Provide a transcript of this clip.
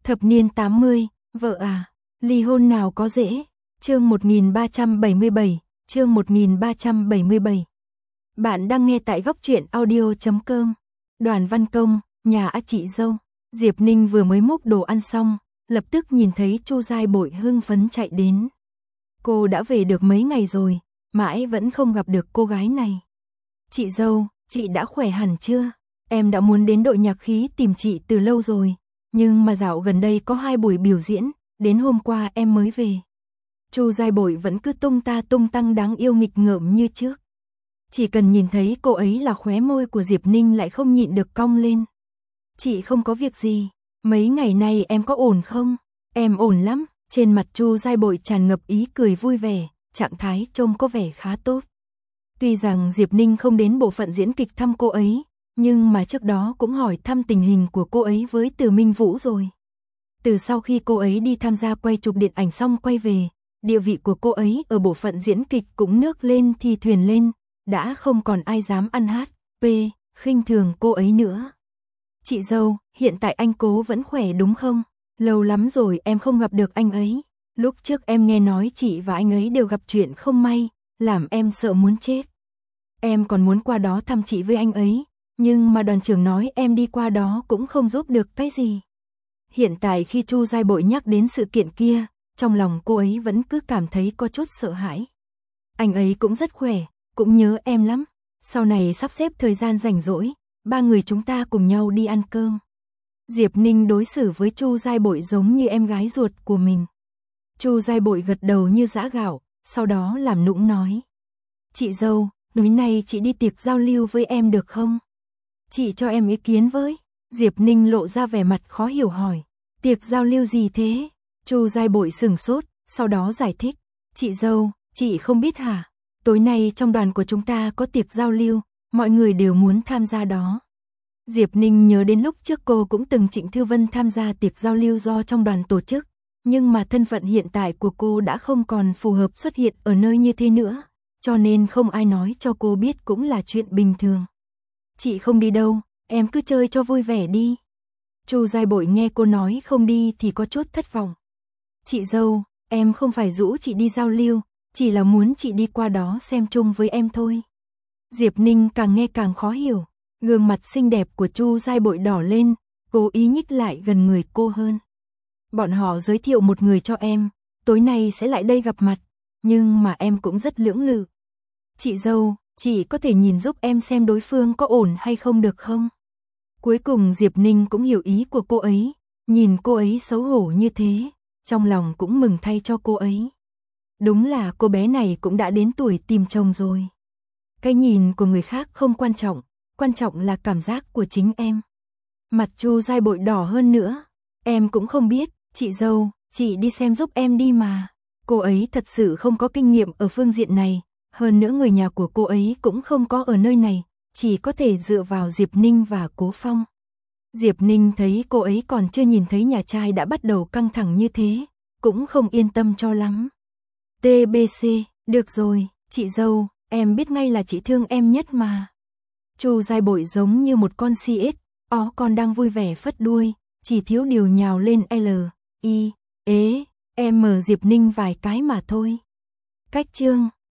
Thập niên 80, vợ à, ly hôn nào có dễ. Chương 1377, chương 1377. Bạn đang nghe tại góc truyện audio.com. Đoàn Văn Công, nhà chị dâu. Diệp Ninh vừa mới múc đồ ăn xong, lập tức nhìn thấy Chu Giai Bội hưng phấn chạy đến. Cô đã về được mấy ngày rồi, mãi vẫn không gặp được cô gái này. Chị dâu, chị đã khỏe hẳn chưa? Em đã muốn đến đội nhạc khí tìm chị từ lâu rồi, nhưng mà dạo gần đây có 2 buổi biểu diễn, đến hôm qua em mới về. Chu Giai Bội vẫn cứ tung ta tung tăng đáng yêu nghịch ngợm như trước. Chỉ cần nhìn thấy cô ấy là khóe môi của Diệp Ninh lại không nhịn được cong lên. Chị không có việc gì, mấy ngày nay em có ổn không? Em ổn lắm, trên mặt Chu Giai Bội tràn ngập ý cười vui vẻ, trạng thái trông có vẻ khá tốt. Tuy rằng Diệp Ninh không đến bộ phận diễn kịch thăm cô ấy, nhưng mà trước đó cũng hỏi thăm tình hình của cô ấy với Từ Minh Vũ rồi. Từ sau khi cô ấy đi tham gia quay chụp điện ảnh xong quay về, địa vị của cô ấy ở bộ phận diễn kịch cũng nước lên thì thuyền lên, đã không còn ai dám ăn hát, khinh thường cô ấy nữa. Chị dâu, hiện tại anh Cố vẫn khỏe đúng không? Lâu lắm rồi em không gặp được anh ấy. Lúc trước em nghe nói chị và anh ấy đều gặp chuyện không may, làm em sợ muốn chết. Em còn muốn qua đó thăm chị với anh ấy, nhưng mà đoàn trưởng nói em đi qua đó cũng không giúp được cái gì. Hiện tại khi Chu Giai Bội nhắc đến sự kiện kia, trong lòng cô ấy vẫn cứ cảm thấy có chút sợ hãi. Anh ấy cũng rất khỏe, cũng nhớ em lắm. Sau này sắp xếp thời gian rảnh rỗi, 3 người chúng ta cùng nhau đi ăn cơm. Diệp Ninh đối xử với Chu Giai Bội giống như em gái ruột của mình. Chu Giai Bội gật đầu như giã gạo, sau đó làm nũng nói. Chị dâu, tối nay chị đi tiệc giao lưu với em được không? Chị cho em ý kiến với. Diệp Ninh lộ ra vẻ mặt khó hiểu hỏi. Tiệc giao lưu gì thế? Chu Giai Bội sửng sốt, sau đó giải thích. Chị dâu, chị không biết hả? Tối nay trong đoàn của chúng ta có tiệc giao lưu, mọi người đều muốn tham gia đó. Diệp Ninh nhớ đến lúc trước cô cũng từng Trịnh Thư Vân tham gia tiệc giao lưu do trong đoàn tổ chức, nhưng mà thân phận hiện tại của cô đã không còn phù hợp xuất hiện ở nơi như thế nữa, cho nên không ai nói cho cô biết cũng là chuyện bình thường. Chị không đi đâu, em cứ chơi cho vui vẻ đi. Chu Giai Bội nghe cô nói không đi thì có chút thất vọng. Chị dâu, em không phải rủ chị đi giao lưu, chỉ là muốn chị đi qua đó xem chung với em thôi. Diệp Ninh càng nghe càng khó hiểu, gương mặt xinh đẹp của Chu Giai Bội đỏ lên, cố ý nhích lại gần người cô hơn. Bọn họ giới thiệu một người cho em, tối nay sẽ lại đây gặp mặt, nhưng mà em cũng rất lưỡng lự. Chị dâu, chị có thể nhìn giúp em xem đối phương có ổn hay không được không? Cuối cùng Diệp Ninh cũng hiểu ý của cô ấy, nhìn cô ấy xấu hổ như thế, trong lòng cũng mừng thay cho cô ấy. Đúng là cô bé này cũng đã đến tuổi tìm chồng rồi. Cái nhìn của người khác không quan trọng là cảm giác của chính em. Mặt Chu Giai Bội đỏ hơn nữa. Em cũng không biết, chị dâu, chị đi xem giúp em đi mà. Cô ấy thật sự không có kinh nghiệm ở phương diện này, hơn nữa người nhà của cô ấy cũng không có ở nơi này, chỉ có thể dựa vào Diệp Ninh và Cố Phong. Diệp Ninh thấy cô ấy còn chưa nhìn thấy nhà trai đã bắt đầu căng thẳng như thế, cũng không yên tâm cho lắm. TBC, được rồi, chị dâu, em biết ngay là chị thương em nhất mà. Chu Giai Bội giống như một con CS, con đang vui vẻ phất đuôi, chỉ thiếu điều nhào lên M Diệp Ninh vài cái mà thôi. Cách chương